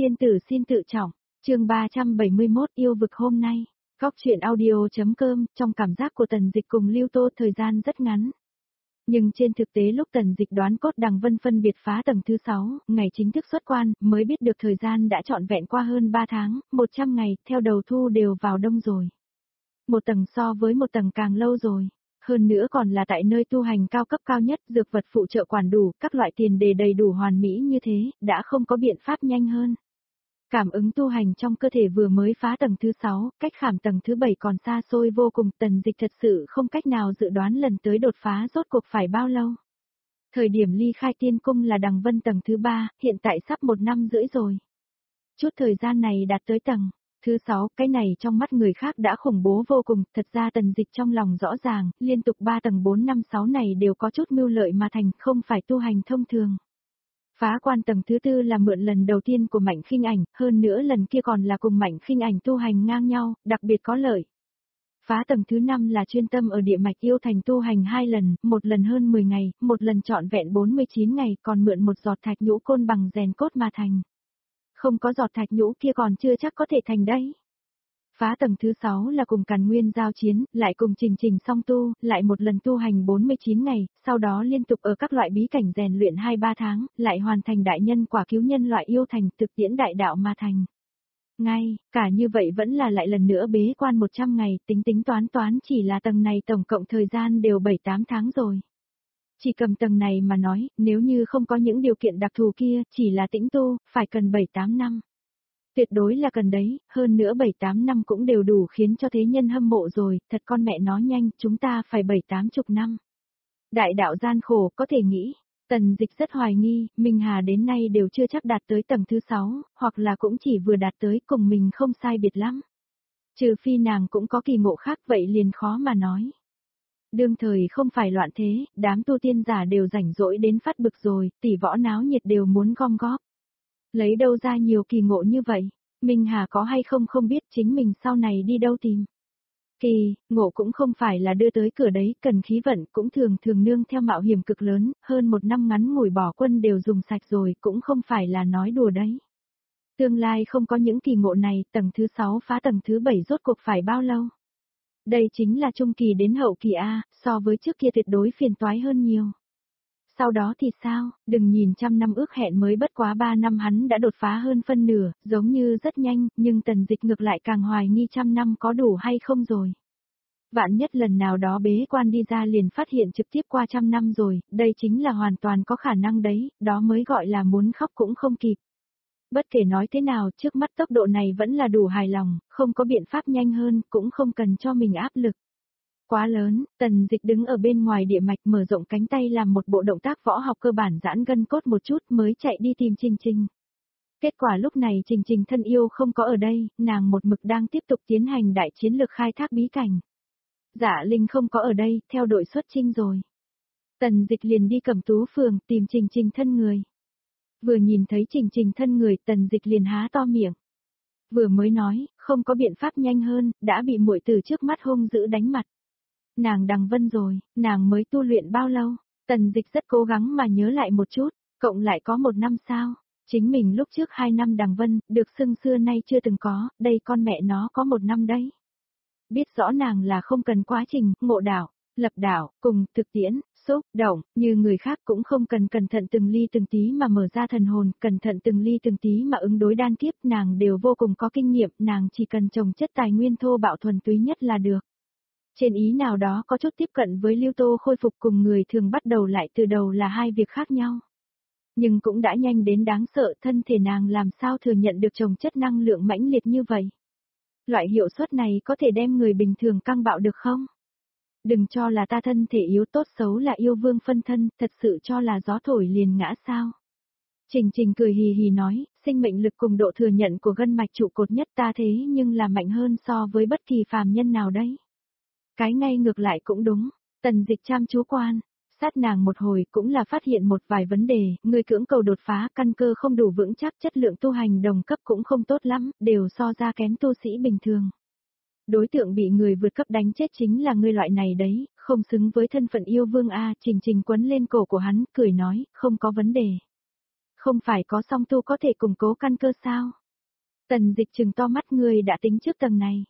Tiên tử xin tự trọng, chương 371 yêu vực hôm nay. Góc chuyện audio.com, trong cảm giác của Tần Dịch cùng Lưu Tô thời gian rất ngắn. Nhưng trên thực tế lúc Tần Dịch đoán cốt Đằng Vân phân biệt phá tầng thứ 6, ngày chính thức xuất quan, mới biết được thời gian đã trọn vẹn qua hơn 3 tháng, 100 ngày, theo đầu thu đều vào đông rồi. Một tầng so với một tầng càng lâu rồi. Hơn nữa còn là tại nơi tu hành cao cấp cao nhất, dược vật phụ trợ quản đủ, các loại tiền đề đầy đủ hoàn mỹ như thế, đã không có biện pháp nhanh hơn. Cảm ứng tu hành trong cơ thể vừa mới phá tầng thứ 6, cách khảm tầng thứ 7 còn xa xôi vô cùng, Tần Dịch thật sự không cách nào dự đoán lần tới đột phá rốt cuộc phải bao lâu. Thời điểm ly khai tiên cung là Đằng Vân tầng thứ 3, hiện tại sắp 1 năm rưỡi rồi. Chút thời gian này đạt tới tầng thứ 6, cái này trong mắt người khác đã khủng bố vô cùng, thật ra Tần Dịch trong lòng rõ ràng, liên tục 3 tầng 4 5 6 này đều có chút mưu lợi mà thành, không phải tu hành thông thường. Phá quan tầng thứ 4 là mượn lần đầu tiên của Mạnh Khinh Ảnh, hơn nữa lần kia còn là cùng Mạnh Khinh Ảnh tu hành ngang nhau, đặc biệt có lợi. Phá tầng thứ 5 là chuyên tâm ở địa mạch yêu thành tu hành 2 lần, một lần hơn 10 ngày, một lần trọn vẹn 49 ngày, còn mượn một giọt thạch nhũ côn bằng rèn cốt mà thành. Không có giọt thạch nhũ kia còn chưa chắc có thể thành đấy. Phá tầng thứ 6 là cùng Càn Nguyên giao chiến, lại cùng Trình Trình song tu, lại một lần tu hành 49 ngày, sau đó liên tục ở các loại bí cảnh rèn luyện 2-3 tháng, lại hoàn thành đại nhân quả cứu nhân loại yêu thành thực tiễn đại đạo mà thành. Ngay, cả như vậy vẫn là lại lần nữa bế quan 100 ngày, tính tính toán toán chỉ là tầng này tổng cộng thời gian đều 7-8 tháng rồi. Chỉ cầm tầng này mà nói, nếu như không có những điều kiện đặc thù kia, chỉ là tĩnh tu, phải cần 7-8 năm. Tuyệt đối là cần đấy, hơn nữa 7-8 năm cũng đều đủ khiến cho thế nhân hâm mộ rồi, thật con mẹ nói nhanh, chúng ta phải 7-80 năm. Đại đạo gian khổ, có thể nghĩ, Tần Dịch rất hoài nghi, Minh Hà đến nay đều chưa chắc đạt tới tầng thứ 6, hoặc là cũng chỉ vừa đạt tới cùng mình không sai biệt lắm. Trừ phi nàng cũng có kỳ ngộ khác vậy liền khó mà nói. Đương thời không phải loạn thế, đám tu tiên giả đều rảnh rỗi đến phát bực rồi, tỷ võ náo nhiệt đều muốn gom góp. Lấy đâu ra nhiều kỳ ngộ như vậy, Minh Hà có hay không không biết chính mình sau này đi đâu tìm. Kỳ, ngộ cũng không phải là đưa tới cửa đấy, cần khí vận cũng thường thường nương theo mạo hiểm cực lớn, hơn 1 năm ngắn ngủi bỏ quân đều dùng sạch rồi, cũng không phải là nói đùa đấy. Tương lai không có những kỳ ngộ này, tầng thứ 6 phá tầng thứ 7 rốt cuộc phải bao lâu? Đây chính là trung kỳ đến hậu kỳ A, so với trước kia tuyệt đối phiền toái hơn nhiều. Sau đó thì sao, đừng nhìn 100 năm ước hẹn mới bất quá 3 năm hắn đã đột phá hơn phân nửa, giống như rất nhanh, nhưng Tần Dịch ngược lại càng hoài nghi 100 năm có đủ hay không rồi. Vạn nhất lần nào đó bế quan đi ra liền phát hiện trực tiếp qua 100 năm rồi, đây chính là hoàn toàn có khả năng đấy, đó mới gọi là muốn khóc cũng không kịp. Bất kể nói thế nào, trước mắt tốc độ này vẫn là đủ hài lòng, không có biện pháp nhanh hơn, cũng không cần cho mình áp lực. Quá lớn, Tần Dịch đứng ở bên ngoài địa mạch mở rộng cánh tay làm một bộ động tác võ học cơ bản giãn gân cốt một chút mới chạy đi tìm Trình Trình. Kết quả lúc này Trình Trình thân yêu không có ở đây, nàng một mực đang tiếp tục tiến hành đại chiến lược khai thác bí cảnh. Dạ Linh không có ở đây, theo đội xuất chinh rồi. Tần Dịch liền đi Cẩm Tú phường tìm Trình Trình thân người. Vừa nhìn thấy Trình Trình thân người, Tần Dịch liền há to miệng. Vừa mới nói, không có biện pháp nhanh hơn, đã bị muội tử trước mắt hung dữ đánh mặt. Nàng Đằng Vân rồi, nàng mới tu luyện bao lâu? Tần Dịch rất cố gắng mà nhớ lại một chút, cộng lại có 1 năm sao? Chính mình lúc trước 2 năm Đằng Vân, được xưng xưa nay chưa từng có, đây con mẹ nó có 1 năm đấy. Biết rõ nàng là không cần quá trình, ngộ đạo, lập đạo, cùng, thực tiễn, xúc, động, như người khác cũng không cần cẩn thận từng ly từng tí mà mở ra thần hồn, cẩn thận từng ly từng tí mà ứng đối đan kiếp, nàng đều vô cùng có kinh nghiệm, nàng chỉ cần trồng chất tài nguyên thô bạo thuần túy nhất là được. Trên ý nào đó có chút tiếp cận với Lưu Tô khôi phục cùng người thường bắt đầu lại từ đầu là hai việc khác nhau. Nhưng cũng đã nhanh đến đáng sợ, thân thể nàng làm sao thừa nhận được trồng chất năng lượng mãnh liệt như vậy. Loại hiệu suất này có thể đem người bình thường căng bạo được không? Đừng cho là ta thân thể yếu tốt xấu là yêu vương phân thân, thật sự cho là gió thổi liền ngã sao? Trình Trình cười hì hì nói, sinh mệnh lực cùng độ thừa nhận của gân mạch trụ cột nhất ta thế nhưng là mạnh hơn so với bất kỳ phàm nhân nào đấy. Cái ngay ngược lại cũng đúng, Tần Dịch chăm chú quan, sát nàng một hồi cũng là phát hiện một vài vấn đề, người cưỡng cầu đột phá căn cơ không đủ vững chắc, chất lượng tu hành đồng cấp cũng không tốt lắm, đều so ra kém tu sĩ bình thường. Đối tượng bị người vượt cấp đánh chết chính là ngươi loại này đấy, không xứng với thân phận yêu vương A. Trình Trình quấn lên cổ của hắn, cười nói, không có vấn đề. không phải có song tu có thể củng cố căn cơ sao? Tần Dịch trừng to mắt, người đã tính trước tầng này.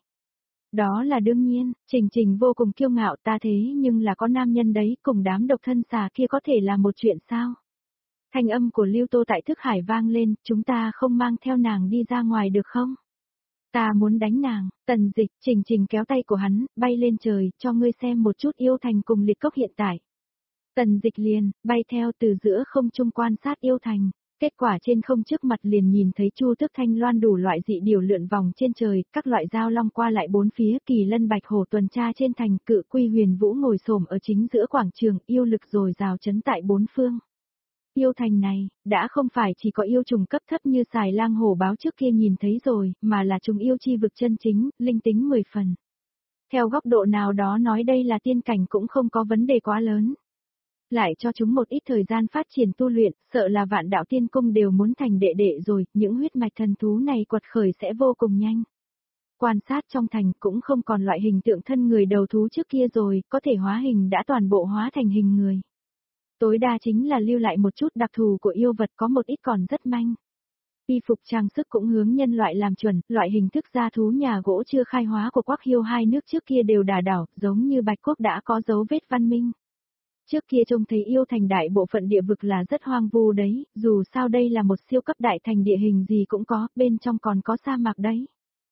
Đó là đương nhiên, Trình Trình vô cùng kiêu ngạo, ta thế nhưng là có nam nhân đấy, cùng đám độc thân xà kia có thể là một chuyện sao? Thanh âm của Lưu Tô tại thức hải vang lên, chúng ta không mang theo nàng đi ra ngoài được không? Ta muốn đánh nàng. Tần Dịch, Trình Trình kéo tay của hắn, bay lên trời, cho ngươi xem một chút yêu thành cùng liệt cốc hiện tại. Tần Dịch liền, bay theo từ giữa không trung quan sát yêu thành. Kết quả trên không trước mặt liền nhìn thấy Chu Tước Thanh Loan đủ loại dị điều lượn vòng trên trời, các loại dao long qua lại bốn phía, kỳ lân bạch hổ tuần tra trên thành, cự quy huyền vũ ngồi xổm ở chính giữa quảng trường, yêu lực dồi dào chấn tại bốn phương. Yêu thành này, đã không phải chỉ có yêu trùng cấp thấp như xài lang hổ báo trước kia nhìn thấy rồi, mà là trùng yêu chi vực chân chính, linh tính 10 phần. Theo góc độ nào đó nói đây là tiên cảnh cũng không có vấn đề quá lớn. Lại cho chúng một ít thời gian phát triển tu luyện, sợ là vạn đạo tiên cung đều muốn thành đệ đệ rồi, những huyết mạch thần thú này quật khởi sẽ vô cùng nhanh. Quan sát trong thành cũng không còn loại hình tượng thân người đầu thú trước kia rồi, có thể hóa hình đã toàn bộ hóa thành hình người. Tối đa chính là lưu lại một chút đặc thù của yêu vật, có một ít còn rất manh. Y phục trang sức cũng hướng nhân loại làm chuẩn, loại hình thức gia thú nhà gỗ chưa khai hóa của Quắc Hiêu hai nước trước kia đều đà đảo, giống như Bạch Quốc đã có dấu vết văn minh. Trước kia trông thấy yêu thành đại bộ phận địa vực là rất hoang vu đấy, dù sao đây là một siêu cấp đại thành, địa hình gì cũng có, bên trong còn có sa mạc đấy.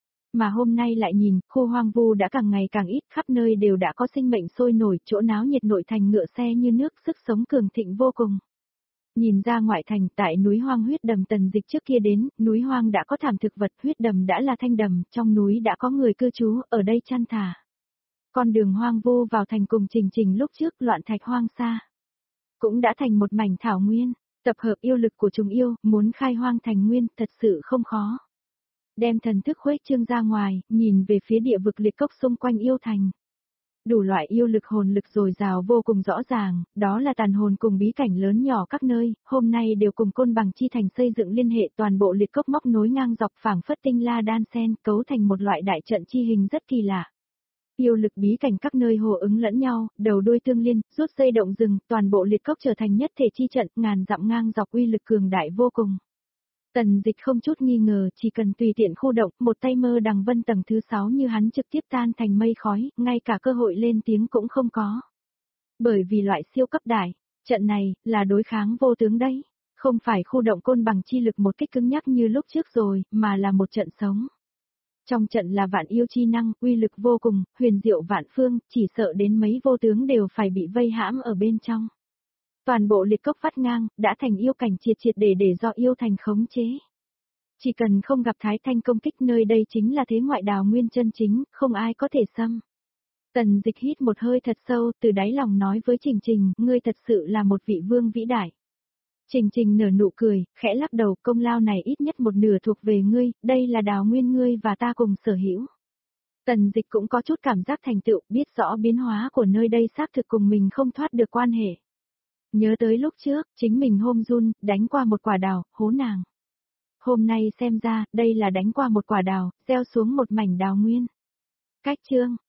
Mà hôm nay lại nhìn, khu hoang vu đã càng ngày càng ít, khắp nơi đều đã có sinh mệnh sôi nổi, chỗ náo nhiệt nội thành ngựa xe như nước, sức sống cường thịnh vô cùng. Nhìn ra ngoại thành, tại núi hoang huyết đầm Tần Dịch trước kia đến, núi hoang đã có thảm thực vật, huyết đầm đã là thanh đầm, trong núi đã có người cư trú, ở đây chăn thả. Con đường hoang vu vào thành cùng Trình Trình lúc trước loạn thạch hoang xa, cũng đã thành một mảnh thảo nguyên, tập hợp yêu lực của chúng yêu, muốn khai hoang thành nguyên, thật sự không khó. Đem thần thức khuếch trương ra ngoài, nhìn về phía địa vực liệt cốc xung quanh yêu thành. Đủ loại yêu lực hồn lực dồi dào vô cùng rõ ràng, đó là tàn hồn cùng bí cảnh lớn nhỏ các nơi, hôm nay đều cùng Côn Bằng chi thành xây dựng liên hệ, toàn bộ liệt cốc móc nối ngang dọc phảng phất tinh la đan sen, cấu thành một loại đại trận chi hình rất kỳ lạ. Yêu lực bí cảnh các nơi hồ ứng lẫn nhau, đầu đuôi tương liên, rút dây động rừng, toàn bộ liệt cốc trở thành nhất thể chi trận, ngàn dặm ngang dọc uy lực cường đại vô cùng. Tần Dịch không chút nghi ngờ, chỉ cần tùy tiện khu động, một tay mơ đằng vân tầng thứ 6 như hắn trực tiếp tan thành mây khói, ngay cả cơ hội lên tiếng cũng không có. Bởi vì loại siêu cấp đại, trận này, là đối kháng vô tướng đấy. Không phải khu động Côn Bằng chi lực một kích cứng nhắc như lúc trước rồi, mà là một trận sống. Trong trận là vạn yêu chi năng, uy lực vô cùng, huyền diệu vạn phương, chỉ sợ đến mấy vô tướng đều phải bị vây hãm ở bên trong. Toàn bộ liệt cốc vắt ngang, đã thành yêu cảnh triệt triệt để do yêu thành khống chế. Chỉ cần không gặp Thái Thanh công kích, nơi đây chính là thế ngoại đào nguyên chân chính, không ai có thể xâm. Tần Dịch hít một hơi thật sâu, từ đáy lòng nói với Trình Trình, ngươi thật sự là một vị vương vĩ đại. Trình Trình nở nụ cười, khẽ lắc đầu, công lao này ít nhất một nửa thuộc về ngươi, đây là đào nguyên ngươi và ta cùng sở hữu. Tần Dịch cũng có chút cảm giác thành tựu, biết rõ biến hóa của nơi đây xác thực cùng mình không thoát được quan hệ. Nhớ tới lúc trước, chính mình hôm run, đánh qua một quả đào, hố nàng. Hôm nay xem ra, đây là đánh qua một quả đào, gieo xuống một mảnh đào nguyên. Cách chương.